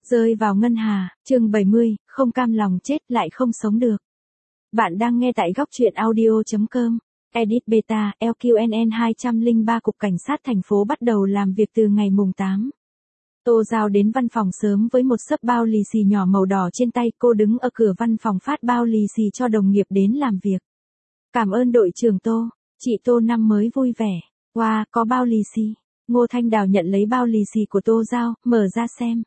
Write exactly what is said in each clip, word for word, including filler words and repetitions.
Rơi vào ngân hà, chương bảy mươi, không cam lòng chết lại không sống được. Bạn đang nghe tại góc truyện audio chấm com. Edit Beta, lờ quy en en hai không ba Cục Cảnh sát thành phố bắt đầu làm việc từ ngày mùng tám. Tô Giao đến văn phòng sớm với một xấp bao lì xì nhỏ màu đỏ trên tay, cô đứng ở cửa văn phòng phát bao lì xì cho đồng nghiệp đến làm việc. Cảm ơn đội trưởng Tô, chị Tô năm mới vui vẻ. Wow, có bao lì xì. Ngô Thanh Đào nhận lấy bao lì xì của Tô Giao, mở ra xem.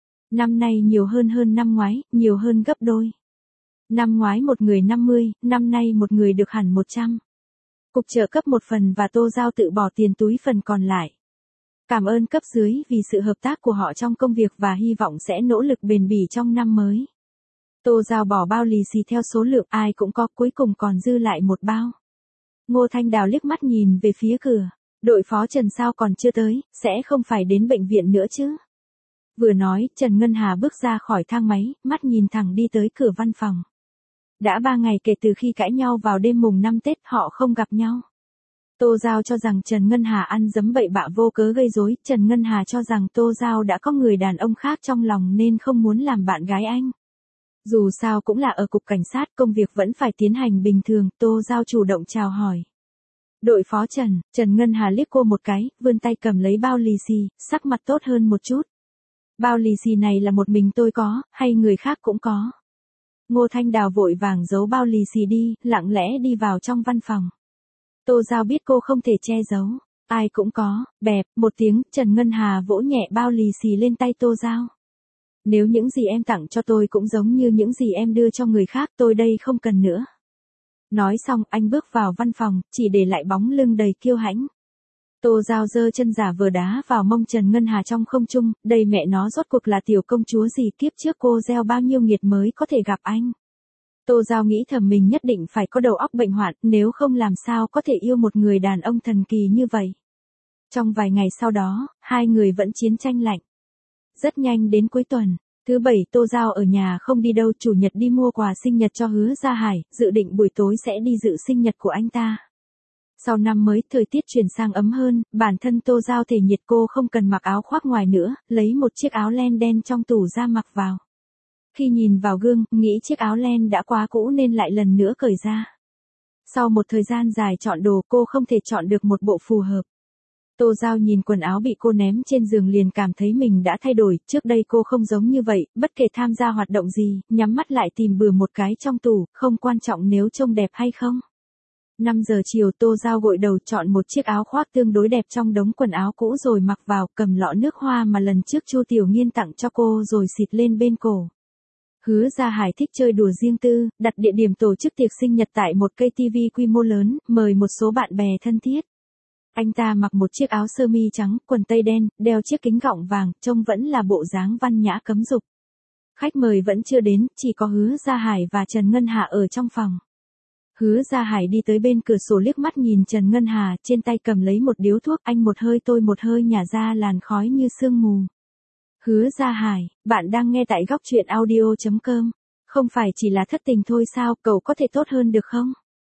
Năm nay nhiều hơn hơn năm ngoái, nhiều hơn gấp đôi. Năm ngoái một người năm mươi, năm nay một người được hẳn một trăm. Cục trợ cấp một phần và Tô Giao tự bỏ tiền túi phần còn lại. Cảm ơn cấp dưới vì sự hợp tác của họ trong công việc và hy vọng sẽ nỗ lực bền bỉ trong năm mới. Tô Giao bỏ bao lì xì theo số lượng ai cũng có, cuối cùng còn dư lại một bao. Ngô Thanh Đào liếc mắt nhìn về phía cửa. Đội phó Trần sao còn chưa tới, sẽ không phải đến bệnh viện nữa chứ? Vừa nói, Trần Ngân Hà bước ra khỏi thang máy, mắt nhìn thẳng đi tới cửa văn phòng. Đã ba ngày kể từ khi cãi nhau vào đêm mùng năm Tết họ không gặp nhau. Tô Giao cho rằng Trần Ngân Hà ăn dấm bậy bạ vô cớ gây rối, Trần Ngân Hà cho rằng Tô Giao đã có người đàn ông khác trong lòng nên không muốn làm bạn gái anh. Dù sao cũng là ở cục cảnh sát, công việc vẫn phải tiến hành bình thường, Tô Giao chủ động chào hỏi. Đội phó Trần, Trần Ngân Hà liếc cô một cái, vươn tay cầm lấy bao lì xì, sắc mặt tốt hơn một chút. Bao lì xì này là một mình tôi có, hay người khác cũng có? Ngô Thanh Đào vội vàng giấu bao lì xì đi, lặng lẽ đi vào trong văn phòng. Tô Giao biết cô không thể che giấu, ai cũng có, bẹp, một tiếng, Trần Ngân Hà vỗ nhẹ bao lì xì lên tay Tô Giao. Nếu những gì em tặng cho tôi cũng giống như những gì em đưa cho người khác, tôi đây không cần nữa. Nói xong anh bước vào văn phòng, chỉ để lại bóng lưng đầy kiêu hãnh. Tô Giao giơ chân giả vờ đá vào mông Trần Ngân Hà trong không trung, đây mẹ nó rốt cuộc là tiểu công chúa gì, kiếp trước cô gieo bao nhiêu nghiệt mới có thể gặp anh. Tô Giao nghĩ thầm mình nhất định phải có đầu óc bệnh hoạn, nếu không làm sao có thể yêu một người đàn ông thần kỳ như vậy. Trong vài ngày sau đó, hai người vẫn chiến tranh lạnh. Rất nhanh đến cuối tuần. Thứ bảy Tô Giao ở nhà không đi đâu, chủ nhật đi mua quà sinh nhật cho Hứa Gia Hải, dự định buổi tối sẽ đi dự sinh nhật của anh ta. Sau năm mới, thời tiết chuyển sang ấm hơn, bản thân Tô Giao thể nhiệt cô không cần mặc áo khoác ngoài nữa, lấy một chiếc áo len đen trong tủ ra mặc vào. Khi nhìn vào gương, nghĩ chiếc áo len đã quá cũ nên lại lần nữa cởi ra. Sau một thời gian dài chọn đồ cô không thể chọn được một bộ phù hợp. Tô Giao nhìn quần áo bị cô ném trên giường liền cảm thấy mình đã thay đổi, trước đây cô không giống như vậy, bất kể tham gia hoạt động gì, nhắm mắt lại tìm bừa một cái trong tủ, không quan trọng nếu trông đẹp hay không. năm giờ chiều Tô Giao gội đầu chọn một chiếc áo khoác tương đối đẹp trong đống quần áo cũ rồi mặc vào, cầm lọ nước hoa mà lần trước Chu Tiểu Nghiên tặng cho cô rồi xịt lên bên cổ. Hứa Gia Hải thích chơi đùa riêng tư, đặt địa điểm tổ chức tiệc sinh nhật tại một cây tivi quy mô lớn, mời một số bạn bè thân thiết. Anh ta mặc một chiếc áo sơ mi trắng, quần tây đen, đeo chiếc kính gọng vàng, trông vẫn là bộ dáng văn nhã cấm dục. Khách mời vẫn chưa đến, chỉ có Hứa Gia Hải và Trần Ngân Hà ở trong phòng. Hứa Gia Hải đi tới bên cửa sổ liếc mắt nhìn Trần Ngân Hà, trên tay cầm lấy một điếu thuốc, anh một hơi tôi một hơi nhả ra làn khói như sương mù. Hứa Gia Hải, bạn đang nghe tại góc truyện audio chấm com. Không phải chỉ là thất tình thôi sao, cậu có thể tốt hơn được không?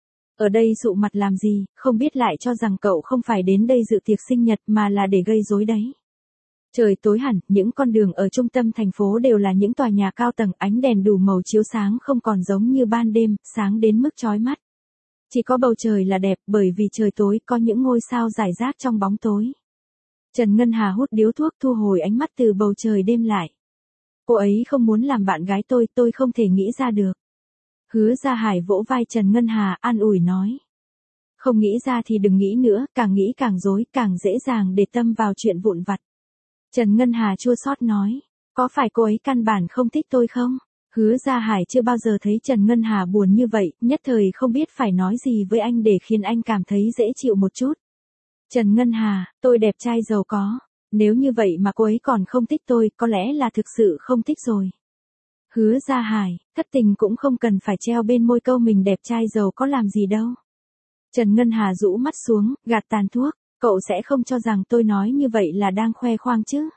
Ở đây sụ mặt làm gì, không biết lại cho rằng cậu không phải đến đây dự tiệc sinh nhật mà là để gây rối đấy. Trời tối hẳn, những con đường ở trung tâm thành phố đều là những tòa nhà cao tầng, ánh đèn đủ màu chiếu sáng không còn giống như ban đêm, sáng đến mức chói mắt. Chỉ có bầu trời là đẹp, bởi vì trời tối có những ngôi sao rải rác trong bóng tối. Trần Ngân Hà hút điếu thuốc thu hồi ánh mắt từ bầu trời đêm lại. Cô ấy không muốn làm bạn gái tôi, tôi không thể nghĩ ra được. Hứa Gia Hải vỗ vai Trần Ngân Hà, an ủi nói. Không nghĩ ra thì đừng nghĩ nữa, càng nghĩ càng rối, càng dễ dàng để tâm vào chuyện vụn vặt. Trần Ngân Hà chua xót nói, có phải cô ấy căn bản không thích tôi không? Hứa Gia Hải chưa bao giờ thấy Trần Ngân Hà buồn như vậy, nhất thời không biết phải nói gì với anh để khiến anh cảm thấy dễ chịu một chút. Trần Ngân Hà, tôi đẹp trai giàu có, nếu như vậy mà cô ấy còn không thích tôi, có lẽ là thực sự không thích rồi. Hứa Gia Hải, thất tình cũng không cần phải treo bên môi câu mình đẹp trai giàu có làm gì đâu. Trần Ngân Hà rũ mắt xuống, gạt tàn thuốc, cậu sẽ không cho rằng tôi nói như vậy là đang khoe khoang chứ.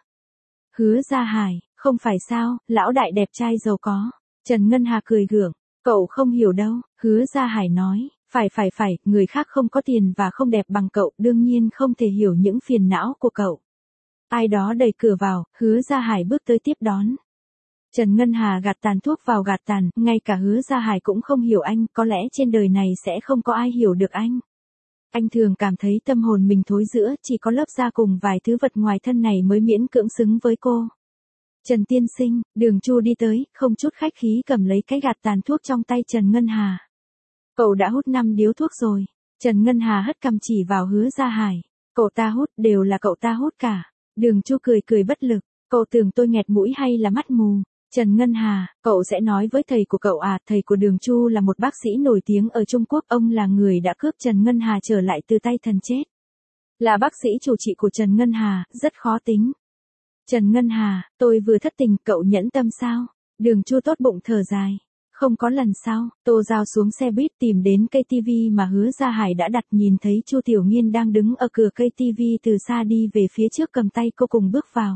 Hứa Gia Hải, không phải sao, lão đại đẹp trai giàu có. Trần Ngân Hà cười gượng, cậu không hiểu đâu, Hứa Gia Hải nói, phải phải phải, người khác không có tiền và không đẹp bằng cậu, đương nhiên không thể hiểu những phiền não của cậu. Ai đó đẩy cửa vào, Hứa Gia Hải bước tới tiếp đón. Trần Ngân Hà gạt tàn thuốc vào gạt tàn, ngay cả Hứa Gia Hải cũng không hiểu anh, có lẽ trên đời này sẽ không có ai hiểu được anh. Anh thường cảm thấy tâm hồn mình thối rữa, chỉ có lớp da cùng vài thứ vật ngoài thân này mới miễn cưỡng xứng với cô. Trần tiên sinh, Đường Chu đi tới, không chút khách khí cầm lấy cái gạt tàn thuốc trong tay Trần Ngân Hà. Cậu đã hút năm điếu thuốc rồi. Trần Ngân Hà hất cằm chỉ vào Hứa Gia Hải. Cậu ta hút, đều là cậu ta hút cả. Đường Chu cười cười bất lực. Cậu tưởng tôi nghẹt mũi hay là mắt mù? Trần Ngân Hà, cậu sẽ nói với thầy của cậu à, thầy của Đường Chu là một bác sĩ nổi tiếng ở Trung Quốc, ông là người đã cướp Trần Ngân Hà trở lại từ tay thần chết. Là bác sĩ chủ trị của Trần Ngân Hà, rất khó tính. Trần Ngân Hà, tôi vừa thất tình, cậu nhẫn tâm sao? Đường Chu tốt bụng thở dài. Không có lần sau, Tô Giao xuống xe buýt tìm đến cây tivi mà Hứa Gia Hải đã đặt, nhìn thấy Chu Tiểu Nghiên đang đứng ở cửa cây tivi từ xa đi về phía trước, cầm tay cô cùng bước vào.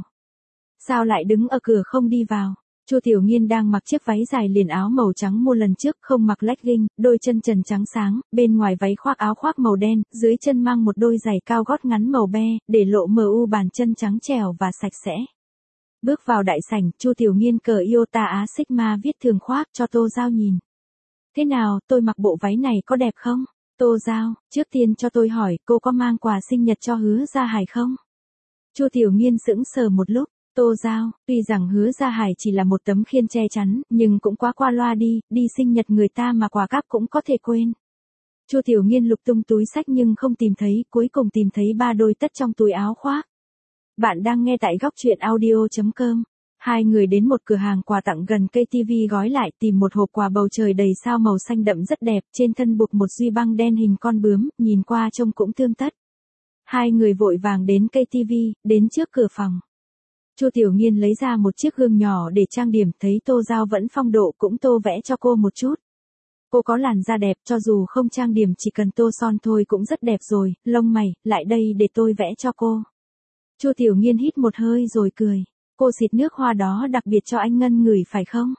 Sao lại đứng ở cửa không đi vào? Chu Tiểu Nghiên đang mặc chiếc váy dài liền áo màu trắng mua lần trước, không mặc legging, đôi chân trần trắng sáng, bên ngoài váy khoác áo khoác màu đen, dưới chân mang một đôi giày cao gót ngắn màu be, để lộ mờ u bàn chân trắng trẻo và sạch sẽ. Bước vào đại sảnh, Chu Tiểu Nghiên cờ Iota Á Sigma viết thường khoác cho Tô Giao nhìn. Thế nào, tôi mặc bộ váy này có đẹp không? Tô Giao, trước tiên cho tôi hỏi, cô có mang quà sinh nhật cho Hứa Gia Hải không? Chu Tiểu Nghiên sững sờ một lúc. Tô Giao, tuy rằng Hứa Gia Hải chỉ là một tấm khiên che chắn, nhưng cũng quá qua loa đi, đi sinh nhật người ta mà quà cáp cũng có thể quên. Chu Tiểu Nghiên lục tung túi xách nhưng không tìm thấy, cuối cùng tìm thấy ba đôi tất trong túi áo khoác. Bạn đang nghe tại góc truyện audio chấm com. Hai người đến một cửa hàng quà tặng gần cây tivi gói lại, tìm một hộp quà bầu trời đầy sao màu xanh đậm rất đẹp, trên thân buộc một duy băng đen hình con bướm, nhìn qua trông cũng tươm tất. Hai người vội vàng đến cây tivi, đến trước cửa phòng. Chu Tiểu Nghiên lấy ra một chiếc gương nhỏ để trang điểm, thấy Tô Giao vẫn phong độ cũng tô vẽ cho cô một chút. Cô có làn da đẹp, cho dù không trang điểm chỉ cần tô son thôi cũng rất đẹp rồi, lông mày, lại đây để tôi vẽ cho cô. Chu Tiểu Nghiên hít một hơi rồi cười. Cô xịt nước hoa đó đặc biệt cho anh Ngân ngửi phải không?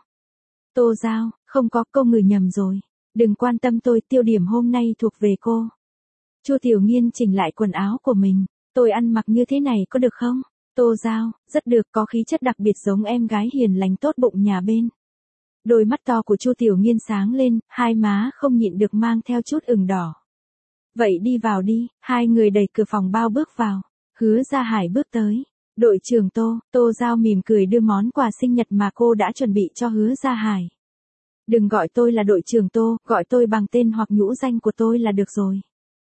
Tô Giao, không có, cô ngửi nhầm rồi. Đừng quan tâm tôi, tiêu điểm hôm nay thuộc về cô. Chu Tiểu Nghiên chỉnh lại quần áo của mình. Tôi ăn mặc như thế này có được không? Tô Giao, rất được, có khí chất đặc biệt giống em gái hiền lành tốt bụng nhà bên. Đôi mắt to của Chu Tiểu Nghiên sáng lên, hai má không nhịn được mang theo chút ửng đỏ. Vậy đi vào đi, hai người đẩy cửa phòng bao bước vào. Hứa Gia Hải bước tới. Đội trưởng Tô, Tô Giao mỉm cười đưa món quà sinh nhật mà cô đã chuẩn bị cho Hứa Gia Hải. Đừng gọi tôi là đội trưởng Tô, gọi tôi bằng tên hoặc nhũ danh của tôi là được rồi.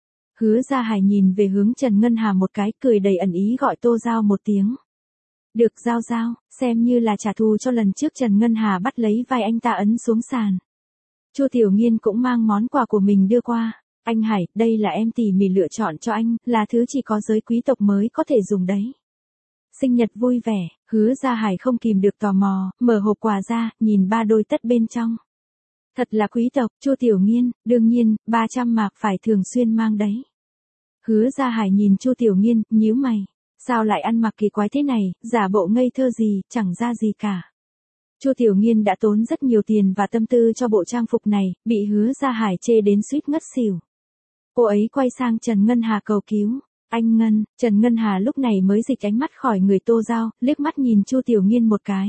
Hứa Gia Hải nhìn về hướng Trần Ngân Hà một cái, cười đầy ẩn ý gọi Tô Giao một tiếng. Được Giao Giao, xem như là trả thù cho lần trước Trần Ngân Hà bắt lấy vai anh ta ấn xuống sàn. Chu Tiểu Nghiên cũng mang món quà của mình đưa qua. Anh Hải, đây là em tỉ mỉ lựa chọn cho anh, là thứ chỉ có giới quý tộc mới có thể dùng đấy. Sinh nhật vui vẻ, Hứa Gia Hải không kìm được tò mò, mở hộp quà ra, nhìn ba đôi tất bên trong. Thật là quý tộc, Chu Tiểu Nghiên, đương nhiên, ba trăm mạc phải thường xuyên mang đấy. Hứa Gia Hải nhìn Chu Tiểu Nghiên, nhíu mày. Sao lại ăn mặc kỳ quái thế này, giả bộ ngây thơ gì, chẳng ra gì cả. Chu Tiểu Nghiên đã tốn rất nhiều tiền và tâm tư cho bộ trang phục này, bị Hứa Gia Hải chê đến suýt ngất xỉu. Cô ấy quay sang Trần Ngân Hà cầu cứu. Anh Ngân, Trần Ngân Hà lúc này mới dịch ánh mắt khỏi người Tô Giao, liếc mắt nhìn Chu Tiểu Nghiên một cái.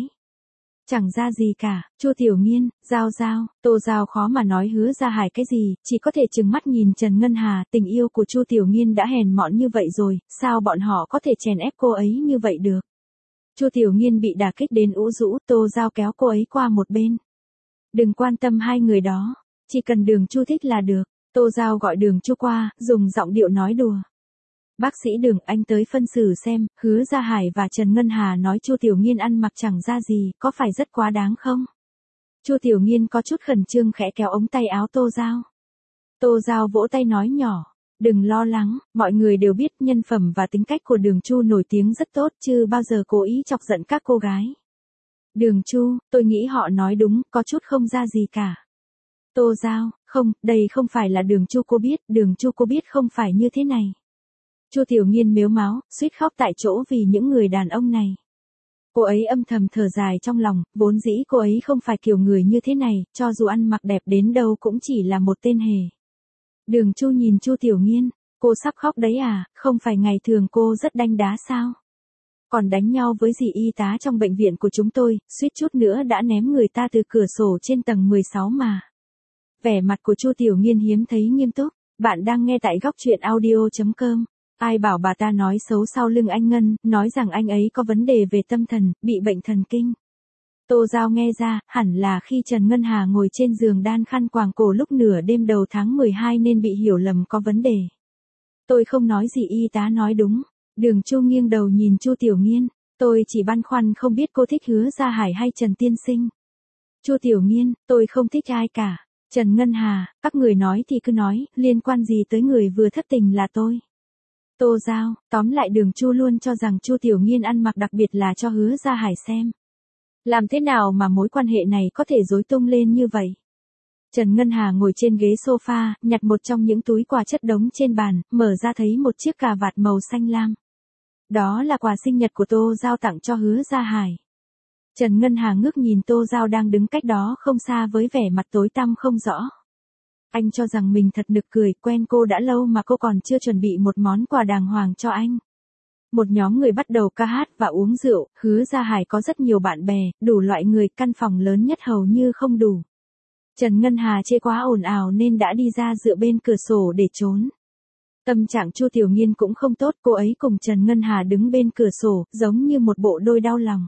Chẳng ra gì cả, Chu Tiểu Nghiên, Giao Giao, Tô Giao khó mà nói Hứa Gia Hải cái gì, chỉ có thể trừng mắt nhìn Trần Ngân Hà, tình yêu của Chu Tiểu Nghiên đã hèn mọn như vậy rồi, sao bọn họ có thể chèn ép cô ấy như vậy được. Chu Tiểu Nghiên bị đả kích đến ủ rũ, Tô Giao kéo cô ấy qua một bên. Đừng quan tâm hai người đó, chỉ cần Đường Chu thích là được. Tô Giao gọi Đường Chu qua, dùng giọng điệu nói đùa. Bác sĩ Đường, anh tới phân xử xem, Hứa Gia Hải và Trần Ngân Hà nói Chu Tiểu Nghiên ăn mặc chẳng ra gì, có phải rất quá đáng không? Chu Tiểu Nghiên có chút khẩn trương khẽ kéo ống tay áo Tô Giao. Tô Giao vỗ tay nói nhỏ, đừng lo lắng, mọi người đều biết nhân phẩm và tính cách của Đường Chu nổi tiếng rất tốt, chứ bao giờ cố ý chọc giận các cô gái. Đường Chu, tôi nghĩ họ nói đúng, có chút không ra gì cả. Tô Giao, không, đây không phải là Đường Chu cô biết, Đường Chu cô biết không phải như thế này. Chu Tiểu Nghiên mếu máo, suýt khóc tại chỗ vì những người đàn ông này. Cô ấy âm thầm thở dài trong lòng, vốn dĩ cô ấy không phải kiểu người như thế này, cho dù ăn mặc đẹp đến đâu cũng chỉ là một tên hề. Đường Chu nhìn Chu Tiểu Nghiên, cô sắp khóc đấy à, không phải ngày thường cô rất đanh đá sao? Còn đánh nhau với dì y tá trong bệnh viện của chúng tôi, suýt chút nữa đã ném người ta từ cửa sổ trên tầng mười sáu mà. Vẻ mặt của Chu Tiểu Nghiên hiếm thấy nghiêm túc. Bạn đang nghe tại góc truyện audio chấm com. Ai bảo bà ta nói xấu sau lưng anh Ngân, nói rằng anh ấy có vấn đề về tâm thần, bị bệnh thần kinh. Tô Giao nghe ra, hẳn là khi Trần Ngân Hà ngồi trên giường đan khăn quàng cổ lúc nửa đêm đầu tháng mười hai nên bị hiểu lầm có vấn đề. Tôi không nói gì, y tá nói đúng. Đường Chu nghiêng đầu nhìn Chu Tiểu Nghiên. Tôi chỉ băn khoăn không biết cô thích Hứa Gia Hải hay Trần Tiên Sinh. Chu Tiểu Nghiên, tôi không thích ai cả. Trần Ngân Hà, các người nói thì cứ nói, liên quan gì tới người vừa thất tình là tôi. Tô Giao, tóm lại Đường Chu luôn cho rằng Chu Tiểu Nghiên ăn mặc đặc biệt là cho Hứa Gia Hải xem. Làm thế nào mà mối quan hệ này có thể rối tung lên như vậy? Trần Ngân Hà ngồi trên ghế sofa, nhặt một trong những túi quà chất đống trên bàn, mở ra thấy một chiếc cà vạt màu xanh lam. Đó là quà sinh nhật của Tô Giao tặng cho Hứa Gia Hải. Trần Ngân Hà ngước nhìn Tô Giao đang đứng cách đó không xa với vẻ mặt tối tăm không rõ. Anh cho rằng mình thật nực cười, quen cô đã lâu mà cô còn chưa chuẩn bị một món quà đàng hoàng cho anh. Một nhóm người bắt đầu ca hát và uống rượu, Hứa Gia Hải có rất nhiều bạn bè, đủ loại người, căn phòng lớn nhất hầu như không đủ. Trần Ngân Hà chê quá ồn ào nên đã đi ra dựa bên cửa sổ để trốn. Tâm trạng Chu Tiểu Nghiên cũng không tốt, cô ấy cùng Trần Ngân Hà đứng bên cửa sổ, giống như một bộ đôi đau lòng.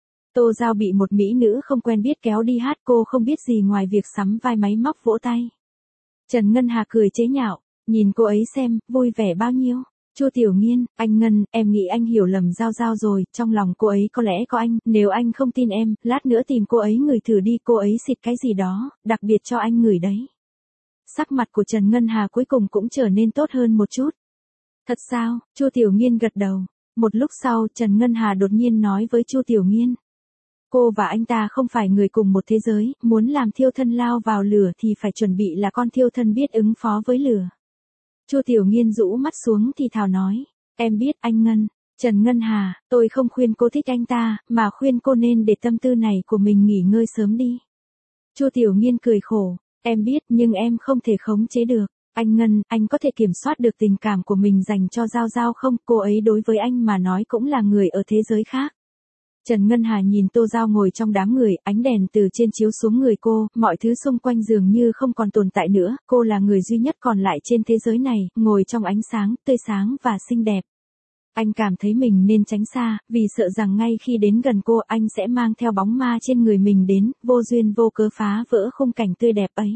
Tô Giao bị một mỹ nữ không quen biết kéo đi hát, cô không biết gì ngoài việc sắm vai máy móc vỗ tay. Trần Ngân Hà cười chế nhạo, nhìn cô ấy xem, vui vẻ bao nhiêu. Chu Tiểu Nghiên, anh Ngân, em nghĩ anh hiểu lầm Giao Giao rồi, trong lòng cô ấy có lẽ có anh, nếu anh không tin em, lát nữa tìm cô ấy ngửi thử đi, cô ấy xịt cái gì đó, đặc biệt cho anh ngửi đấy. Sắc mặt của Trần Ngân Hà cuối cùng cũng trở nên tốt hơn một chút. Thật sao? Chu Tiểu Nghiên gật đầu. Một lúc sau, Trần Ngân Hà đột nhiên nói với Chu Tiểu Nghiên. Cô và anh ta không phải người cùng một thế giới, muốn làm thiêu thân lao vào lửa thì phải chuẩn bị là con thiêu thân biết ứng phó với lửa. Chu Tiểu Nghiên rũ mắt xuống thì thào nói, em biết anh Ngân. Trần Ngân Hà, tôi không khuyên cô thích anh ta, mà khuyên cô nên để tâm tư này của mình nghỉ ngơi sớm đi. Chu Tiểu Nghiên cười khổ, em biết nhưng em không thể khống chế được. Anh Ngân, anh có thể kiểm soát được tình cảm của mình dành cho Giao Giao không? Cô ấy đối với anh mà nói cũng là người ở thế giới khác. Trần Ngân Hà nhìn Tô Giao ngồi trong đám người, ánh đèn từ trên chiếu xuống người cô, mọi thứ xung quanh dường như không còn tồn tại nữa, cô là người duy nhất còn lại trên thế giới này, ngồi trong ánh sáng, tươi sáng và xinh đẹp. Anh cảm thấy mình nên tránh xa, vì sợ rằng ngay khi đến gần cô anh sẽ mang theo bóng ma trên người mình đến, vô duyên vô cớ phá vỡ khung cảnh tươi đẹp ấy.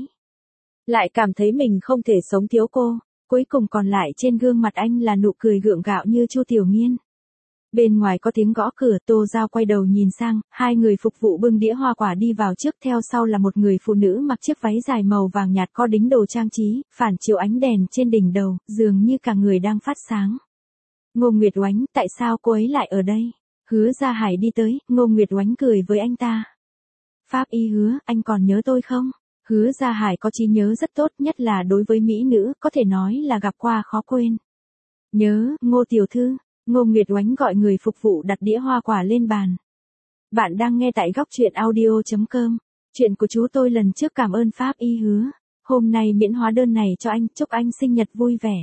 Lại cảm thấy mình không thể sống thiếu cô, cuối cùng còn lại trên gương mặt anh là nụ cười gượng gạo như Chu Tiểu Nghiên. Bên ngoài có tiếng gõ cửa, Tô Giao quay đầu nhìn sang, hai người phục vụ bưng đĩa hoa quả đi vào trước, theo sau là một người phụ nữ mặc chiếc váy dài màu vàng nhạt có đính đồ trang trí, phản chiếu ánh đèn trên đỉnh đầu, dường như cả người đang phát sáng. Ngô Nguyệt Oánh, tại sao cô ấy lại ở đây? Hứa Gia Hải đi tới, Ngô Nguyệt Oánh cười với anh ta. Pháp y Hứa, anh còn nhớ tôi không? Hứa Gia Hải có trí nhớ rất tốt, nhất là đối với mỹ nữ, có thể nói là gặp qua khó quên. Nhớ, Ngô tiểu thư. Ngô Nguyệt Oánh gọi người phục vụ đặt đĩa hoa quả lên bàn. Bạn đang nghe tại góc truyện audio chấm com. Chuyện của chú tôi lần trước cảm ơn Pháp y Hứa. Hôm nay miễn hóa đơn này cho anh, chúc anh sinh nhật vui vẻ.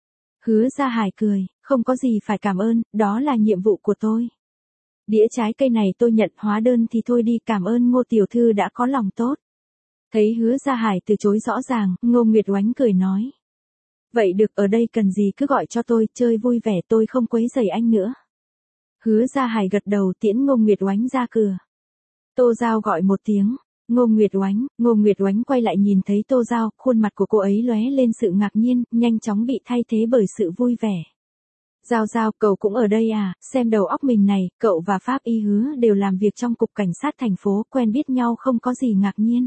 Hứa Gia Hải cười, không có gì phải cảm ơn, đó là nhiệm vụ của tôi. Đĩa trái cây này tôi nhận, hóa đơn thì thôi đi, cảm ơn Ngô tiểu thư đã có lòng tốt. Thấy Hứa Gia Hải từ chối rõ ràng, Ngô Nguyệt Oánh cười nói. Vậy được, ở đây cần gì cứ gọi cho tôi, chơi vui vẻ, tôi không quấy rầy anh nữa. Hứa Gia Hải gật đầu tiễn Ngô Nguyệt Oánh ra cửa. Tô Giao gọi một tiếng, Ngô Nguyệt Oánh, Ngô Nguyệt Oánh quay lại nhìn thấy Tô Giao, khuôn mặt của cô ấy lóe lên sự ngạc nhiên, nhanh chóng bị thay thế bởi sự vui vẻ. Giao Giao, cậu cũng ở đây à, xem đầu óc mình này, cậu và Pháp y Hứa đều làm việc trong cục cảnh sát thành phố, quen biết nhau không có gì ngạc nhiên.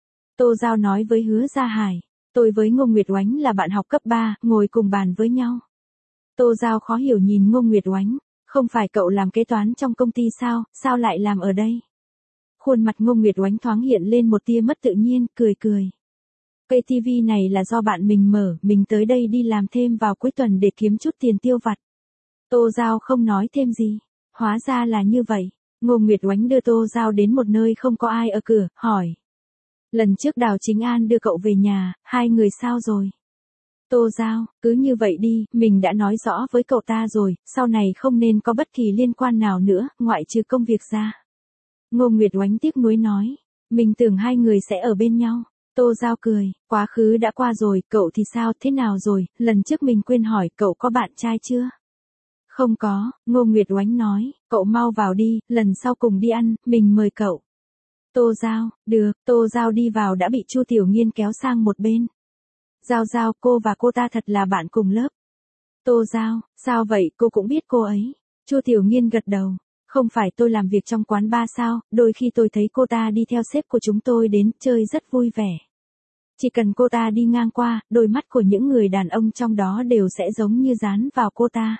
Tô Giao nói với Hứa Gia Hải. Tôi với Ngô Nguyệt Oánh là bạn học cấp ba, ngồi cùng bàn với nhau. Tô Giao khó hiểu nhìn Ngô Nguyệt Oánh, không phải cậu làm kế toán trong công ty sao, sao lại làm ở đây? Khuôn mặt Ngô Nguyệt Oánh thoáng hiện lên một tia mất tự nhiên, cười cười. Cây ti vi này là do bạn mình mở, mình tới đây đi làm thêm vào cuối tuần để kiếm chút tiền tiêu vặt. Tô Giao không nói thêm gì, hóa ra là như vậy. Ngô Nguyệt Oánh đưa Tô Giao đến một nơi không có ai ở cửa, hỏi. Lần trước Đào Chính An đưa cậu về nhà, hai người sao rồi? Tô Giao, cứ như vậy đi, mình đã nói rõ với cậu ta rồi, sau này không nên có bất kỳ liên quan nào nữa, ngoại trừ công việc ra. Ngô Nguyệt Oánh tiếc nuối nói, mình tưởng hai người sẽ ở bên nhau. Tô Giao cười, quá khứ đã qua rồi, cậu thì sao, thế nào rồi, lần trước mình quên hỏi cậu có bạn trai chưa? Không có, Ngô Nguyệt Oánh nói, cậu mau vào đi, lần sau cùng đi ăn, mình mời cậu. Tô Giao, được, Tô Giao đi vào đã bị Chu Tiểu Nghiên kéo sang một bên. Giao Giao, cô và cô ta thật là bạn cùng lớp. Tô Giao, sao vậy, cô cũng biết cô ấy. Chu Tiểu Nghiên gật đầu, không phải tôi làm việc trong quán bar sao, đôi khi tôi thấy cô ta đi theo sếp của chúng tôi đến chơi rất vui vẻ. Chỉ cần cô ta đi ngang qua, đôi mắt của những người đàn ông trong đó đều sẽ giống như dán vào cô ta.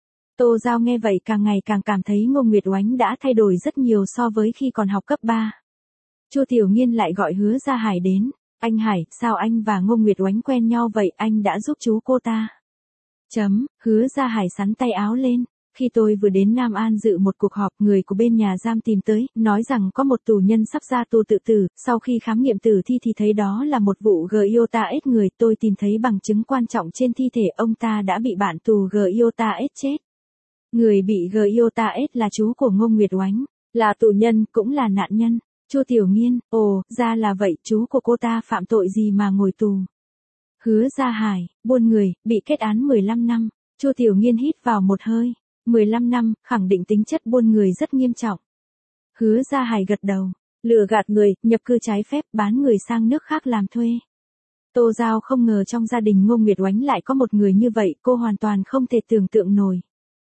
Tô Giao nghe vậy càng ngày càng cảm thấy Ngô Nguyệt Oánh đã thay đổi rất nhiều so với khi còn học cấp ba. Chu Tiểu Nghiên lại gọi Hứa Gia Hải đến, anh Hải, sao anh và Ngô Nguyệt Oánh quen nhau vậy, anh đã giúp chú cô ta. Chấm, Hứa Gia Hải sắn tay áo lên. Khi tôi vừa đến Nam An dự một cuộc họp, người của bên nhà giam tìm tới, nói rằng có một tù nhân sắp ra tù tự tử, sau khi khám nghiệm tử thi thì thấy đó là một vụ giê i o tê a ét người, tôi tìm thấy bằng chứng quan trọng trên thi thể, ông ta đã bị bạn tù giê i o tê a ét chết. Người bị giê i o tê a ét là chú của Ngô Nguyệt Oánh, là tù nhân, cũng là nạn nhân. Chu Tiểu Nghiên, ồ, ra là vậy, chú của cô ta phạm tội gì mà ngồi tù? Hứa Gia Hải, buôn người, bị kết án mười lăm năm. Chu Tiểu Nghiên hít vào một hơi. mười lăm năm, khẳng định tính chất buôn người rất nghiêm trọng. Hứa Gia Hải gật đầu, lừa gạt người, nhập cư trái phép, bán người sang nước khác làm thuê. Tô Giao không ngờ trong gia đình Ngô Nguyệt Oánh lại có một người như vậy, cô hoàn toàn không thể tưởng tượng nổi.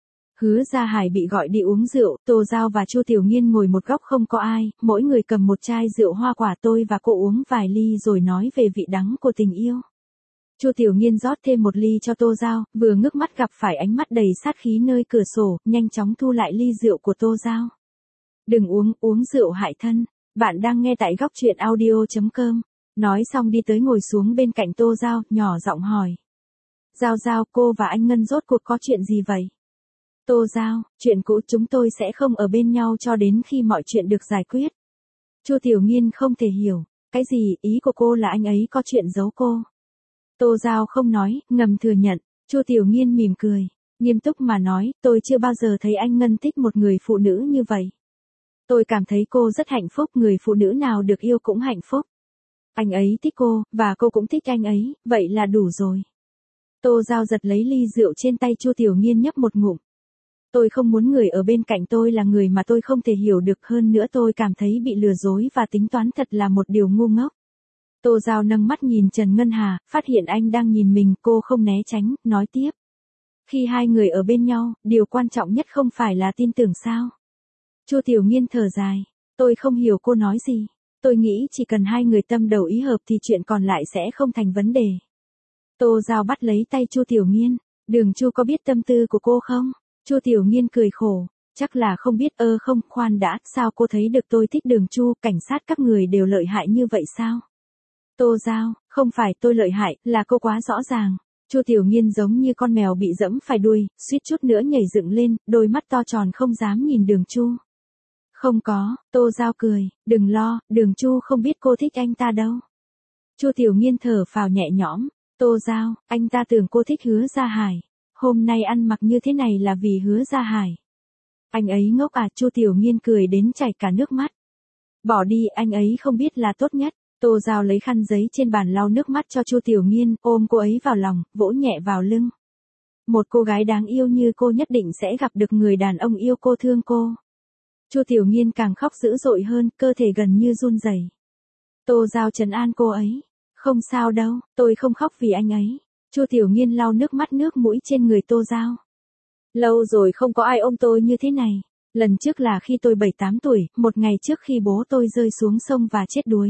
Hứa Gia Hải bị gọi đi uống rượu, Tô Giao và Chu Tiểu Nghiên ngồi một góc không có ai, mỗi người cầm một chai rượu hoa quả, tôi và cô uống vài ly rồi nói về vị đắng của tình yêu. Chu Tiểu Nghiên rót thêm một ly cho Tô Giao, vừa ngước mắt gặp phải ánh mắt đầy sát khí nơi cửa sổ, nhanh chóng thu lại ly rượu của Tô Giao. Đừng uống, uống rượu hại thân. Bạn đang nghe tại góc truyện audio chấm com. Nói xong đi tới ngồi xuống bên cạnh Tô Giao, nhỏ giọng hỏi. Giao Giao, cô và anh Ngân rốt cuộc có chuyện gì vậy? Tô Giao, chuyện cũ, chúng tôi sẽ không ở bên nhau cho đến khi mọi chuyện được giải quyết. Chu Tiểu Nghiên không thể hiểu, cái gì, ý của cô là anh ấy có chuyện giấu cô. Tô Giao không nói, ngầm thừa nhận. Chu Tiểu Nghiên mỉm cười, nghiêm túc mà nói, tôi chưa bao giờ thấy anh Ngân thích một người phụ nữ như vậy. Tôi cảm thấy cô rất hạnh phúc, người phụ nữ nào được yêu cũng hạnh phúc. Anh ấy thích cô, và cô cũng thích anh ấy, vậy là đủ rồi. Tô Giao giật lấy ly rượu trên tay Chu Tiểu Nghiên nhấp một ngụm. Tôi không muốn người ở bên cạnh tôi là người mà tôi không thể hiểu được, hơn nữa tôi cảm thấy bị lừa dối và tính toán thật là một điều ngu ngốc. Tô Giao nâng mắt nhìn Trần Ngân Hà, phát hiện anh đang nhìn mình, cô không né tránh, nói tiếp. Khi hai người ở bên nhau, điều quan trọng nhất không phải là tin tưởng sao? Chu Tiểu Nghiên thở dài, tôi không hiểu cô nói gì. Tôi nghĩ chỉ cần hai người tâm đầu ý hợp thì chuyện còn lại sẽ không thành vấn đề. Tô Giao bắt lấy tay Chu Tiểu Nghiên, Đường Chu có biết tâm tư của cô không? Chu Tiểu Nghiên cười khổ, chắc là không biết. Ơ không, khoan đã, sao cô thấy được tôi thích Đường Chu, cảnh sát các người đều lợi hại như vậy sao? Tô Giao, không phải tôi lợi hại, là cô quá rõ ràng. Chu Tiểu Nghiên giống như con mèo bị dẫm phải đuôi, suýt chút nữa nhảy dựng lên, đôi mắt to tròn không dám nhìn Đường Chu. Không có, Tô Giao cười, đừng lo, Đường Chu không biết cô thích anh ta đâu. Chu Tiểu Nghiên thở phào nhẹ nhõm, Tô Giao, anh ta tưởng cô thích Hứa Gia Hải. Hôm nay ăn mặc như thế này là vì Hứa Gia Hải. Anh ấy ngốc à? Chu Tiểu Nghiên cười đến chảy cả nước mắt. Bỏ đi, anh ấy không biết là tốt nhất. Tô Giao lấy khăn giấy trên bàn lau nước mắt cho Chu Tiểu Nghiên, ôm cô ấy vào lòng, vỗ nhẹ vào lưng. Một cô gái đáng yêu như cô nhất định sẽ gặp được người đàn ông yêu cô, thương cô. Chu Tiểu Nghiên càng khóc dữ dội hơn, cơ thể gần như run rẩy. Tô Giao trấn an cô ấy. Không sao đâu, tôi không khóc vì anh ấy. Chu Tiểu Nghiên lau nước mắt nước mũi trên người Tô Giao. Lâu rồi không có ai ôm tôi như thế này. Lần trước là khi tôi bảy tám tuổi, một ngày trước khi bố tôi rơi xuống sông và chết đuối.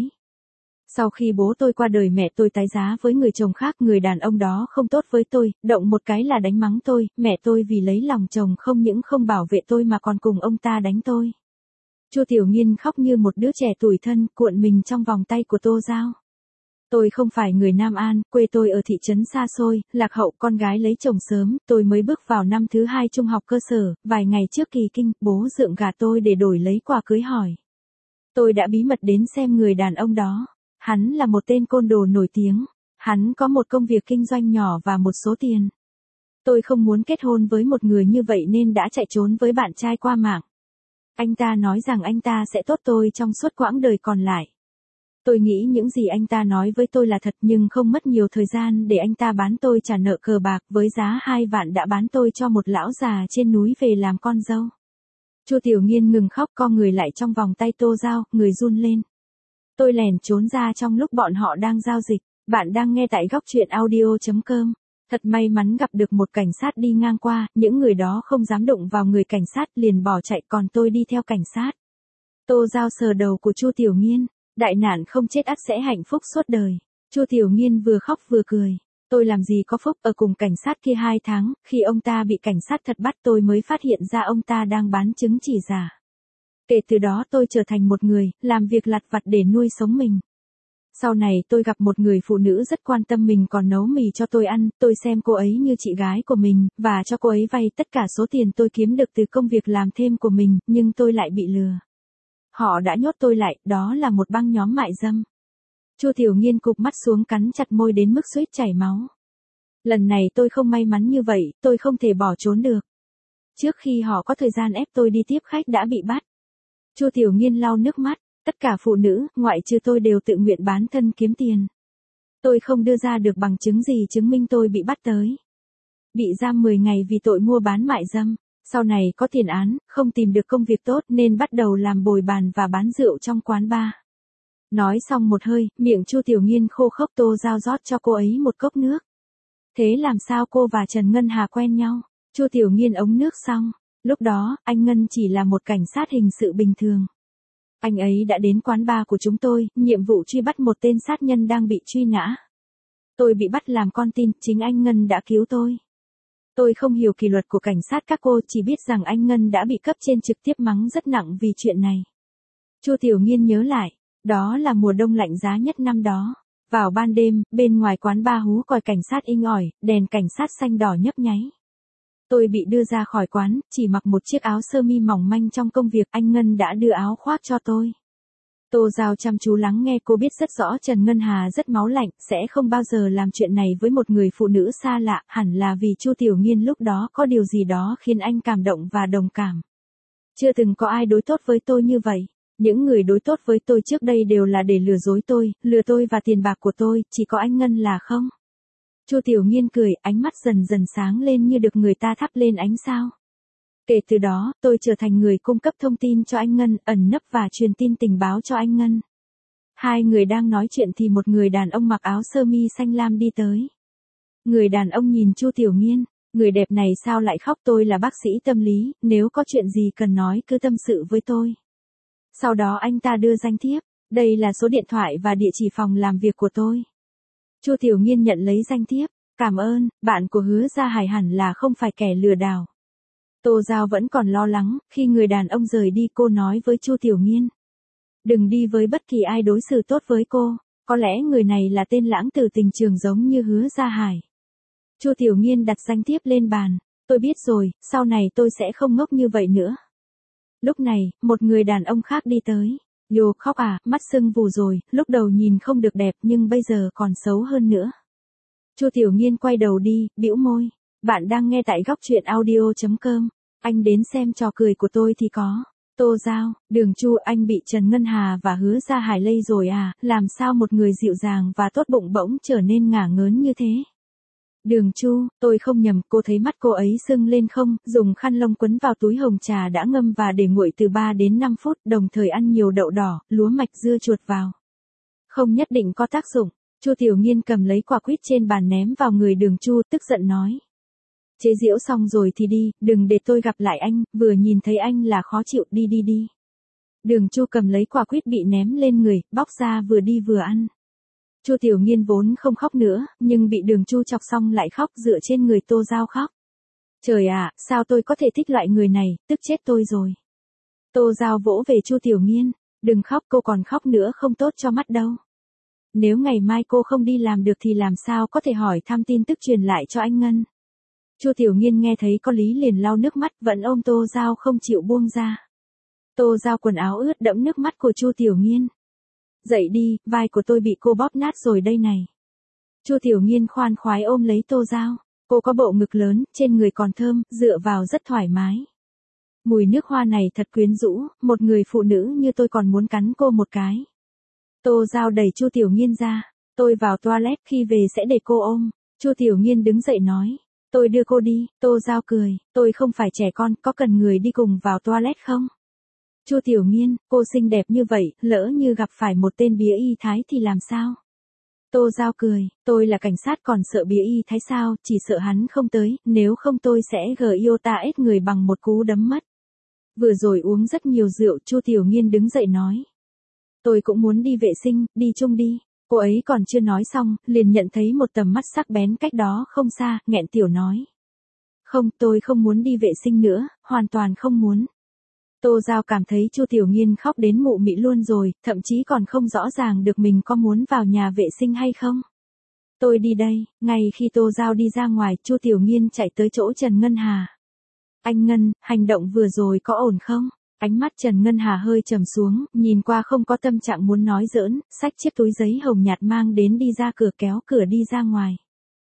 Sau khi bố tôi qua đời, mẹ tôi tái giá với người chồng khác, người đàn ông đó không tốt với tôi, động một cái là đánh mắng tôi, mẹ tôi vì lấy lòng chồng không những không bảo vệ tôi mà còn cùng ông ta đánh tôi. Chu Tiểu Nghiên khóc như một đứa trẻ tủi thân, cuộn mình trong vòng tay của Tô Giao. Tôi không phải người Nam An, quê tôi ở thị trấn xa xôi, lạc hậu, con gái lấy chồng sớm, tôi mới bước vào năm thứ hai trung học cơ sở, vài ngày trước kỳ kinh, bố dượng gả tôi để đổi lấy quà cưới hỏi. Tôi đã bí mật đến xem người đàn ông đó. Hắn là một tên côn đồ nổi tiếng. Hắn có một công việc kinh doanh nhỏ và một số tiền. Tôi không muốn kết hôn với một người như vậy nên đã chạy trốn với bạn trai qua mạng. Anh ta nói rằng anh ta sẽ tốt tôi trong suốt quãng đời còn lại. Tôi nghĩ những gì anh ta nói với tôi là thật nhưng không mất nhiều thời gian để anh ta bán tôi trả nợ cờ bạc với giá hai vạn đã bán tôi cho một lão già trên núi về làm con dâu. Chu Tiểu Nghiên ngừng khóc co người lại trong vòng tay Tô Giao, người run lên. Tôi lèn trốn ra trong lúc bọn họ đang giao dịch. Bạn đang nghe tại góc truyện audio chấm com. Thật may mắn gặp được một cảnh sát đi ngang qua, những người đó không dám đụng vào người cảnh sát liền bỏ chạy còn tôi đi theo cảnh sát. Tô Giao sờ đầu của Chu Tiểu Nghiên, đại nạn không chết ắt sẽ hạnh phúc suốt đời. Chu Tiểu Nghiên vừa khóc vừa cười. Tôi làm gì có phúc, ở cùng cảnh sát kia hai tháng, khi ông ta bị cảnh sát thật bắt tôi mới phát hiện ra ông ta đang bán chứng chỉ giả. Kể từ đó tôi trở thành một người, làm việc lặt vặt để nuôi sống mình. Sau này tôi gặp một người phụ nữ rất quan tâm mình còn nấu mì cho tôi ăn, tôi xem cô ấy như chị gái của mình, và cho cô ấy vay tất cả số tiền tôi kiếm được từ công việc làm thêm của mình, nhưng tôi lại bị lừa. Họ đã nhốt tôi lại, đó là một băng nhóm mại dâm. Chu Tiểu Nghiên cụp mắt xuống cắn chặt môi đến mức suýt chảy máu. Lần này tôi không may mắn như vậy, tôi không thể bỏ trốn được. Trước khi họ có thời gian ép tôi đi tiếp khách đã bị bắt. Chu Tiểu Nghiên lau nước mắt, tất cả phụ nữ, ngoại trừ tôi đều tự nguyện bán thân kiếm tiền. Tôi không đưa ra được bằng chứng gì chứng minh tôi bị bắt tới. Bị giam mười ngày vì tội mua bán mại dâm. Sau này có tiền án, không tìm được công việc tốt nên bắt đầu làm bồi bàn và bán rượu trong quán bar. Nói xong một hơi, miệng Chu Tiểu Nghiên khô khốc. Tô Giao rót cho cô ấy một cốc nước. Thế làm sao cô và Trần Ngân Hà quen nhau? Chu Tiểu Nghiên ống nước xong. Lúc đó, anh Ngân chỉ là một cảnh sát hình sự bình thường. Anh ấy đã đến quán bar của chúng tôi, nhiệm vụ truy bắt một tên sát nhân đang bị truy nã. Tôi bị bắt làm con tin, chính anh Ngân đã cứu tôi. Tôi không hiểu kỷ luật của cảnh sát các cô, chỉ biết rằng anh Ngân đã bị cấp trên trực tiếp mắng rất nặng vì chuyện này. Chu Tiểu Nghiên nhớ lại, đó là mùa đông lạnh giá nhất năm đó. Vào ban đêm, bên ngoài quán bar hú còi cảnh sát inh ỏi, đèn cảnh sát xanh đỏ nhấp nháy. Tôi bị đưa ra khỏi quán, chỉ mặc một chiếc áo sơ mi mỏng manh trong công việc, anh Ngân đã đưa áo khoác cho tôi. Tô Giao chăm chú lắng nghe, cô biết rất rõ Trần Ngân Hà rất máu lạnh, sẽ không bao giờ làm chuyện này với một người phụ nữ xa lạ, hẳn là vì Chu Tiểu Nghiên lúc đó có điều gì đó khiến anh cảm động và đồng cảm. Chưa từng có ai đối tốt với tôi như vậy. Những người đối tốt với tôi trước đây đều là để lừa dối tôi, lừa tôi và tiền bạc của tôi, chỉ có anh Ngân là không. Chu Tiểu Nghiên cười, ánh mắt dần dần sáng lên như được người ta thắp lên ánh sao. Kể từ đó, tôi trở thành người cung cấp thông tin cho anh Ngân, ẩn nấp và truyền tin tình báo cho anh Ngân. Hai người đang nói chuyện thì một người đàn ông mặc áo sơ mi xanh lam đi tới. Người đàn ông nhìn Chu Tiểu Nghiên, người đẹp này sao lại khóc? Tôi là bác sĩ tâm lý, nếu có chuyện gì cần nói cứ tâm sự với tôi. Sau đó anh ta đưa danh thiếp, đây là số điện thoại và địa chỉ phòng làm việc của tôi. Chu Tiểu Nghiên nhận lấy danh thiếp, cảm ơn, bạn của Hứa Gia Hải hẳn là không phải kẻ lừa đảo. Tô Giao vẫn còn lo lắng, khi người đàn ông rời đi cô nói với Chu Tiểu Nghiên. Đừng đi với bất kỳ ai đối xử tốt với cô, có lẽ người này là tên lãng tử tình trường giống như Hứa Gia Hải. Chu Tiểu Nghiên đặt danh thiếp lên bàn, tôi biết rồi, sau này tôi sẽ không ngốc như vậy nữa. Lúc này, một người đàn ông khác đi tới. Yo khóc à, mắt sưng vù rồi, lúc đầu nhìn không được đẹp nhưng bây giờ còn xấu hơn nữa. Chu Tiểu Nghiên quay đầu đi, bĩu môi. Bạn đang nghe tại góc truyện audio chấm com. Anh đến xem trò cười của tôi thì có. Tô Giao, Đường Chu, anh bị Trần Ngân Hà và Hứa Gia Hải lây rồi à, làm sao một người dịu dàng và tốt bụng bỗng trở nên ngả ngớn như thế? Đường Chu, tôi không nhầm, cô thấy mắt cô ấy sưng lên không? Dùng khăn lông quấn vào túi hồng trà đã ngâm và để nguội từ ba đến năm phút, đồng thời ăn nhiều đậu đỏ, lúa mạch, dưa chuột vào. Không nhất định có tác dụng. Chu Tiểu Nghiên cầm lấy quả quýt trên bàn ném vào người Đường Chu, tức giận nói. Chế giễu xong rồi thì đi, đừng để tôi gặp lại anh, vừa nhìn thấy anh là khó chịu, đi đi đi. Đường Chu cầm lấy quả quýt bị ném lên người, bóc ra vừa đi vừa ăn. Chu Tiểu Nghiên vốn không khóc nữa, nhưng bị Đường Chu chọc xong lại khóc, dựa trên người Tô Giao khóc. Trời ạ, à, sao tôi có thể thích loại người này, tức chết tôi rồi. Tô Giao vỗ về Chu Tiểu Nghiên, đừng khóc, cô còn khóc nữa không tốt cho mắt đâu. Nếu ngày mai cô không đi làm được thì làm sao có thể hỏi thăm tin tức truyền lại cho anh Ngân. Chu Tiểu Nghiên nghe thấy có lý liền lau nước mắt, vẫn ôm Tô Giao không chịu buông ra. Tô Giao quần áo ướt đẫm nước mắt của Chu Tiểu Nghiên. Dậy đi, vai của tôi bị cô bóp nát rồi đây này. Chu Tiểu Nghiên khoan khoái ôm lấy Tô Giao. Cô có bộ ngực lớn, trên người còn thơm, dựa vào rất thoải mái. Mùi nước hoa này thật quyến rũ, một người phụ nữ như tôi còn muốn cắn cô một cái. Tô Giao đẩy Chu Tiểu Nghiên ra. Tôi vào toilet, khi về sẽ để cô ôm. Chu Tiểu Nghiên đứng dậy nói. Tôi đưa cô đi. Tô Giao cười. Tôi không phải trẻ con, có cần người đi cùng vào toilet không? Chu Tiểu Nghiên, cô xinh đẹp như vậy, lỡ như gặp phải một tên bía y thái thì làm sao? Tô Giao cười. Tôi là cảnh sát còn sợ bía y thái sao, chỉ sợ hắn không tới, nếu không tôi sẽ gờ yêu ta ết người bằng một cú đấm mất. Vừa rồi uống rất nhiều rượu, Chu Tiểu Nghiên đứng dậy nói. Tôi cũng muốn đi vệ sinh, đi chung đi. Cô ấy còn chưa nói xong, liền nhận thấy một tầm mắt sắc bén cách đó không xa, nghẹn tiểu nói. Không, tôi không muốn đi vệ sinh nữa, hoàn toàn không muốn. Tô Giao cảm thấy Chu Tiểu Nghiên khóc đến mụ mị luôn rồi, thậm chí còn không rõ ràng được mình có muốn vào nhà vệ sinh hay không. Tôi đi đây. Ngay khi Tô Giao đi ra ngoài, Chu Tiểu Nghiên chạy tới chỗ Trần Ngân Hà. Anh Ngân, hành động vừa rồi có ổn không? Ánh mắt Trần Ngân Hà hơi trầm xuống, nhìn qua không có tâm trạng muốn nói giỡn, xách chiếc túi giấy hồng nhạt mang đến đi ra cửa, kéo cửa đi ra ngoài.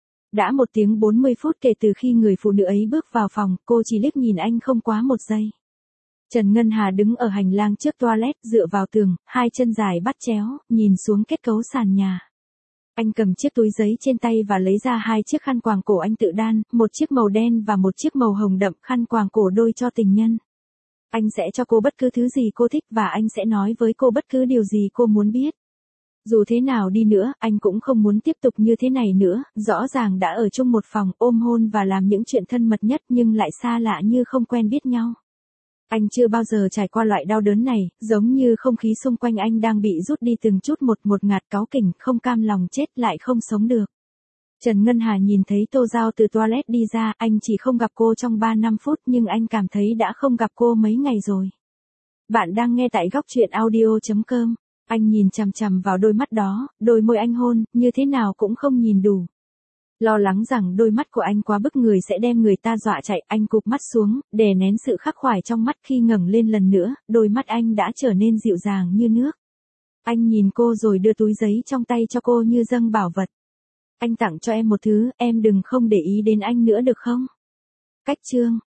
Đã một tiếng bốn mươi phút kể từ khi người phụ nữ ấy bước vào phòng, cô chỉ liếc nhìn anh không quá một giây. Trần Ngân Hà đứng ở hành lang trước toilet, dựa vào tường, hai chân dài bắt chéo, nhìn xuống kết cấu sàn nhà. Anh cầm chiếc túi giấy trên tay và lấy ra hai chiếc khăn quàng cổ anh tự đan, một chiếc màu đen và một chiếc màu hồng đậm, khăn quàng cổ đôi cho tình nhân. Anh sẽ cho cô bất cứ thứ gì cô thích và anh sẽ nói với cô bất cứ điều gì cô muốn biết. Dù thế nào đi nữa, anh cũng không muốn tiếp tục như thế này nữa, rõ ràng đã ở chung một phòng, ôm hôn và làm những chuyện thân mật nhất nhưng lại xa lạ như không quen biết nhau. Anh chưa bao giờ trải qua loại đau đớn này, giống như không khí xung quanh anh đang bị rút đi từng chút một, một ngạt cáu kỉnh, không cam lòng chết lại không sống được. Trần Ngân Hà nhìn thấy Tô Giao từ toilet đi ra, anh chỉ không gặp cô trong ba năm phút nhưng anh cảm thấy đã không gặp cô mấy ngày rồi. Bạn đang nghe tại góc truyện audio chấm com. Anh nhìn chằm chằm vào đôi mắt đó, đôi môi anh hôn, như thế nào cũng không nhìn đủ. Lo lắng rằng đôi mắt của anh quá bức người sẽ đem người ta dọa chạy, anh cụp mắt xuống, đè nén sự khắc khoải trong mắt, khi ngẩng lên lần nữa, đôi mắt anh đã trở nên dịu dàng như nước. Anh nhìn cô rồi đưa túi giấy trong tay cho cô như dâng bảo vật. Anh tặng cho em một thứ, em đừng không để ý đến anh nữa được không? Cách chương